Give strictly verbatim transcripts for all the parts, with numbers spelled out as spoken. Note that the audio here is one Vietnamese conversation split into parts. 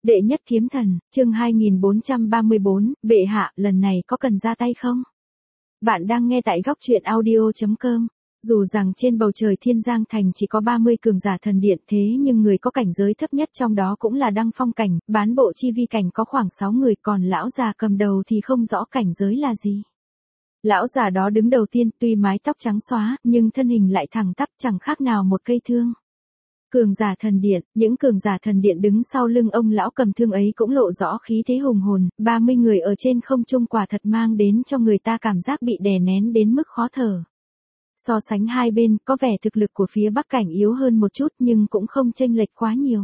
Đệ nhất kiếm thần, chương hai nghìn bốn trăm ba mươi bốn, bệ hạ, lần này có cần ra tay không? Bạn đang nghe tại góc truyện audio chấm com. Dù rằng trên bầu trời Thiên Giang Thành chỉ có ba mươi cường giả thần điện thế nhưng người có cảnh giới thấp nhất trong đó cũng là Đăng Phong cảnh, bán bộ chi vi cảnh có khoảng sáu người, còn lão già cầm đầu thì không rõ cảnh giới là gì. Lão già đó đứng đầu tiên, tuy mái tóc trắng xóa, nhưng thân hình lại thẳng tắp chẳng khác nào một cây thương. Cường giả thần điện, những cường giả thần điện đứng sau lưng ông lão cầm thương ấy cũng lộ rõ khí thế hùng hồn, ba mươi người ở trên không trung quả thật mang đến cho người ta cảm giác bị đè nén đến mức khó thở. So sánh hai bên, có vẻ thực lực của phía Bắc cảnh yếu hơn một chút nhưng cũng không chênh lệch quá nhiều.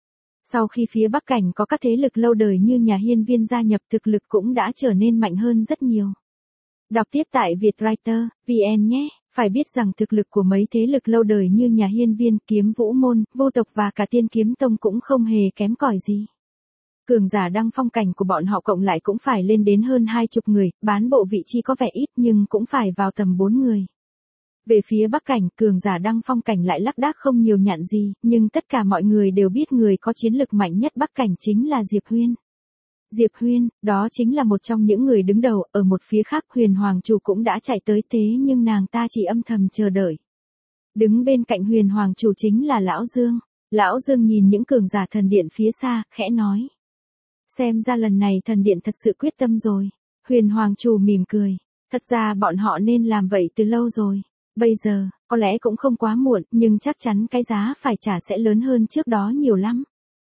Sau khi phía Bắc cảnh có các thế lực lâu đời như nhà Hiên Viên gia nhập, thực lực cũng đã trở nên mạnh hơn rất nhiều. Đọc tiếp tại Vietwriter chấm vn nhé. Phải biết rằng thực lực của mấy thế lực lâu đời như nhà Hiên Viên, Kiếm Vũ Môn, Vô Tộc và cả Tiên Kiếm Tông cũng không hề kém cỏi gì. Cường giả Đăng Phong cảnh của bọn họ cộng lại cũng phải lên đến hơn hai chục người, bán bộ vị chi có vẻ ít nhưng cũng phải vào tầm bốn người. Về phía Bắc cảnh, cường giả Đăng Phong cảnh lại lác đác không nhiều nhạn gì, nhưng tất cả mọi người đều biết người có chiến lực mạnh nhất Bắc cảnh chính là Diệp Huyên. Diệp Huyên, đó chính là một trong những người đứng đầu, ở một phía khác Huyền Hoàng Chủ cũng đã chạy tới thế nhưng nàng ta chỉ âm thầm chờ đợi. Đứng bên cạnh Huyền Hoàng Chủ chính là Lão Dương. Lão Dương nhìn những cường giả thần điện phía xa, khẽ nói. Xem ra lần này thần điện thật sự quyết tâm rồi. Huyền Hoàng Chủ mỉm cười. Thật ra bọn họ nên làm vậy từ lâu rồi. Bây giờ, có lẽ cũng không quá muộn, nhưng chắc chắn cái giá phải trả sẽ lớn hơn trước đó nhiều lắm.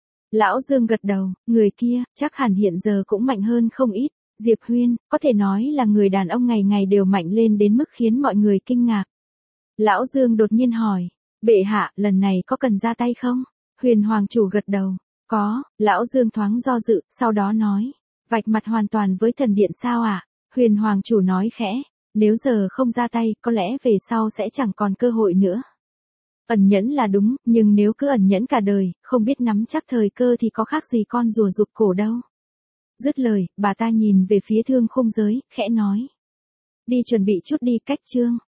Lão Dương gật đầu, người kia, chắc hẳn hiện giờ cũng mạnh hơn không ít. Diệp Huyên, có thể nói là người đàn ông ngày ngày đều mạnh lên đến mức khiến mọi người kinh ngạc. Lão Dương đột nhiên hỏi, bệ hạ, lần này có cần ra tay không? Huyền Hoàng Chủ gật đầu, có. Lão Dương thoáng do dự, sau đó nói, vạch mặt hoàn toàn với thần điện sao ạ? À? Huyền Hoàng Chủ nói khẽ, nếu giờ không ra tay, có lẽ về sau sẽ chẳng còn cơ hội nữa. Ẩn nhẫn là đúng, nhưng nếu cứ ẩn nhẫn cả đời, không biết nắm chắc thời cơ thì có khác gì con rùa rụt cổ đâu. Dứt lời, bà ta nhìn về phía Thương Khung Giới, khẽ nói. Đi chuẩn bị chút đi, cách chương.